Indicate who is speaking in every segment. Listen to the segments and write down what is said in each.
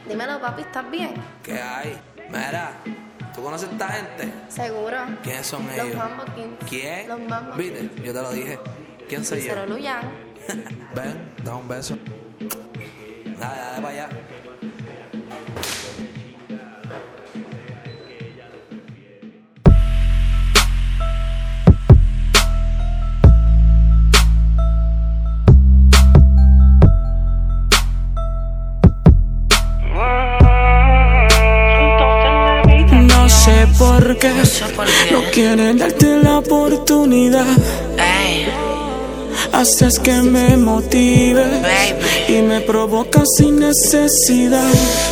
Speaker 1: Dímelo, papi, ¿estás bien?
Speaker 2: ¿Qué hay? Mira, ¿tú conoces a esta gente?
Speaker 1: ¿Seguro?
Speaker 2: ¿Quiénes son ellos?
Speaker 1: Los Mambo Kings.
Speaker 2: ¿Quién?
Speaker 1: Los Mambo
Speaker 2: ¿Viste?
Speaker 1: Kings.
Speaker 2: Yo te lo dije. ¿Quién soy yo?
Speaker 1: Cero Luyan.
Speaker 2: Ven, da un beso. Dale para allá.
Speaker 3: No sé por qué no quieren darte la oportunidad. Haces que me motive y me provocas sin necesidad.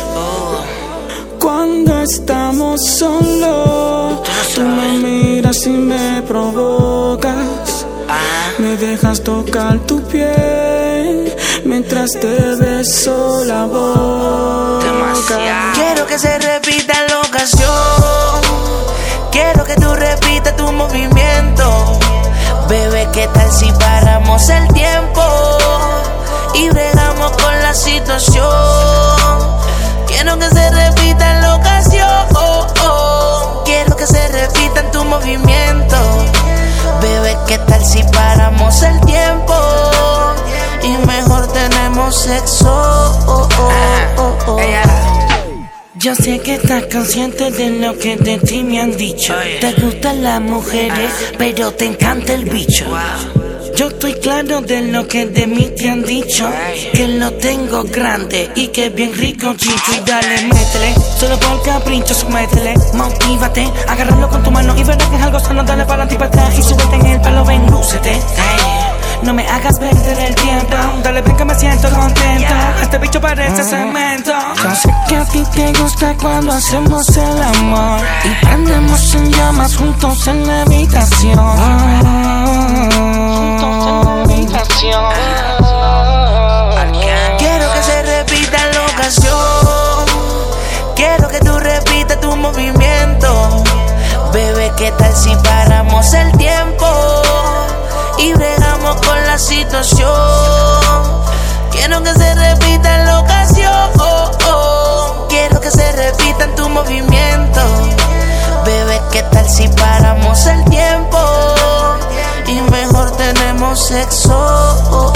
Speaker 3: Cuando estamos solos, tú me miras y me provocas. Me dejas tocar tu piel mientras te beso la boca.
Speaker 4: Quiero que se repita la ocasión. Quiero que tú repitas tu movimiento. Bebé, ¿qué tal si paramos el tiempo y bregamos con la situación? Quiero que se repita la ocasión. Quiero que se repita tu movimiento. Bebé, ¿qué tal si paramos el tiempo y mejor tenemos sexo? Yo sé que estás consciente de lo que de ti me han dicho. Te gustan las mujeres, pero te encanta el bicho. Yo estoy claro de lo que de mí te han dicho, que lo tengo grande y que es bien rico, chicho. Y dale, métele, solo por capricho, sométele. Motívate, agárralo con tu mano y verás que es algo sano. Dale para adelante y para atrás y súbete en el pelo, ven, lúcete. No me hagas perder el tiempo. Dale, ven que me siento contento. Este bicho parece cemento. Yo sé que a ti te gusta cuando hacemos el amor y prendemos en llamas juntos en la habitación. Quiero que se repita la ocasión. Quiero que tú repitas tu movimiento. Bebé, ¿qué tal si paramos el tiempo y bregamos con la situación? Quiero que se repita la ocasión. Quiero que se repita tu movimiento. Bebé, ¿qué tal si paramos el tiempo y mejor tenemos sexo?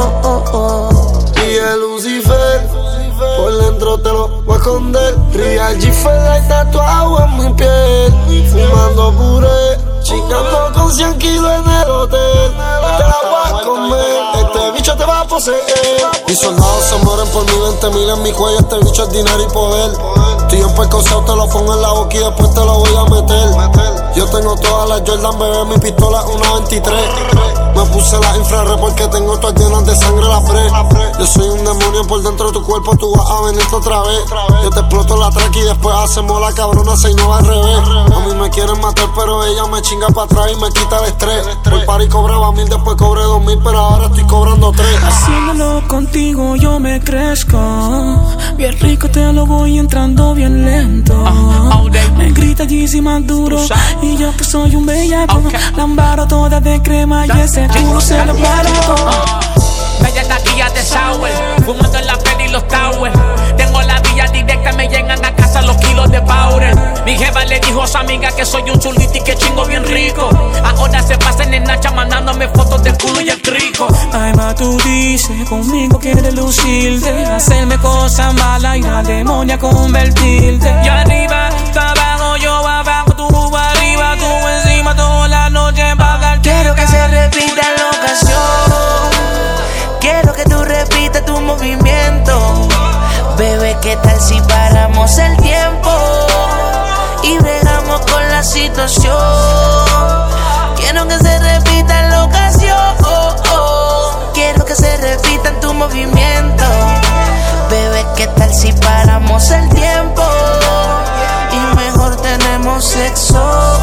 Speaker 5: Y el Lucifer, por dentro te lo voy a esconder. Real G-Fed tatuado en mi piel, fumando puré, chingando con 100 kilos en el hotel. Te la voy a comer, este bicho te va a poseer. Mis soldados se mueren por mi 20,000 en mi cuello. Este bicho es dinero y poder. Estoy en pescoseo, te lo pongo en la boca y después te lo voy a meter. Yo tengo todas las Jordan, bebé, mi pistola es una 23. Me puse la infrarred porque tengo todas llenas de sangre la fre. Yo soy un demonio por dentro de tu cuerpo, tú vas a venirte otra vez. Yo te exploto la track y después hacemos la cabrona 6 no va al revés. A mí me quieren matar pero ella me chinga para atrás y me quita el estrés. Por party cobraba 1,000, después cobré 2,000, pero ahora estoy cobrando 3.
Speaker 3: Haciéndolo contigo yo me crezco. Bien rico te lo voy entrando bien lento. Me grita Yeezy más duro y yo que soy un bellaco. La embaro toda de crema y ese culo se lo barato.
Speaker 6: Bella taquilla de sour, fumando en la peli y los towers. Tengo la vía directa, me llegan a casa los kilos de powder. Mi jefa le dijo a su amiga que soy un chulito y que chingo bien rico. Ahora se pasan en Nacha mandándome fotos del culo y el crico.
Speaker 3: Ay, ma, tú dices, conmigo quieres lucirte, hacerme cosas malas y la demonia convertirte.
Speaker 6: Yo arriba, tú abajo, yo abajo, tú arriba, tú encima toda la noche pa'
Speaker 4: Quiero que se repita la ocasión. Quiero que tú repitas tu movimiento. Bebé, ¿qué tal si paramos el tiempo y bregamos con la situación? Quiero que se repita la ocasión. Quiero que se repita tu movimiento. Bebé, ¿qué tal si paramos el tiempo y mejor tenemos sexo?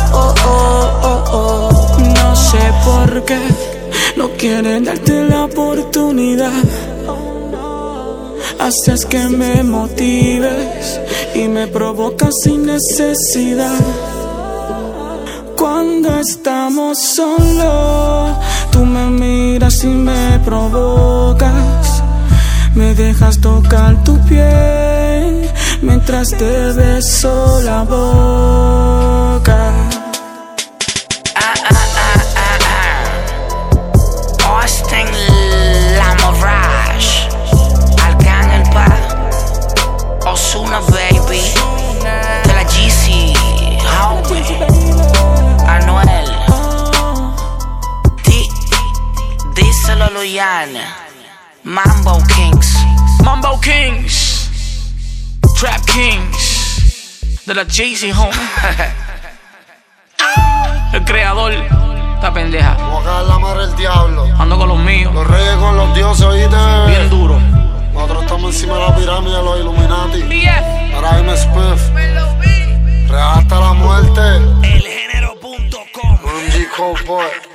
Speaker 3: No sé por qué no quieren darte la oportunidad. Haces que me motives y me provocas sin necesidad. Cuando estamos solos, tú me miras y me provocas. Me dejas tocar tu piel mientras te beso la boca.
Speaker 4: Austin La Mirage, Algan el Pa, Ozuna baby, de la GC, Anuel, díselo Luyan, Mambo Kings,
Speaker 6: Trap Kings, de la GC home. El creador, esta pendeja.
Speaker 5: Voy a caer la madre del diablo.
Speaker 6: Ando con los míos,
Speaker 5: Los reyes con los dioses, oíste.
Speaker 6: bien duro.
Speaker 5: Nosotros estamos encima de la pirámide de los Illuminati. Ahora dime Spiff. Real hasta la muerte.
Speaker 1: Elgenero.com.
Speaker 5: Un G Code Boy.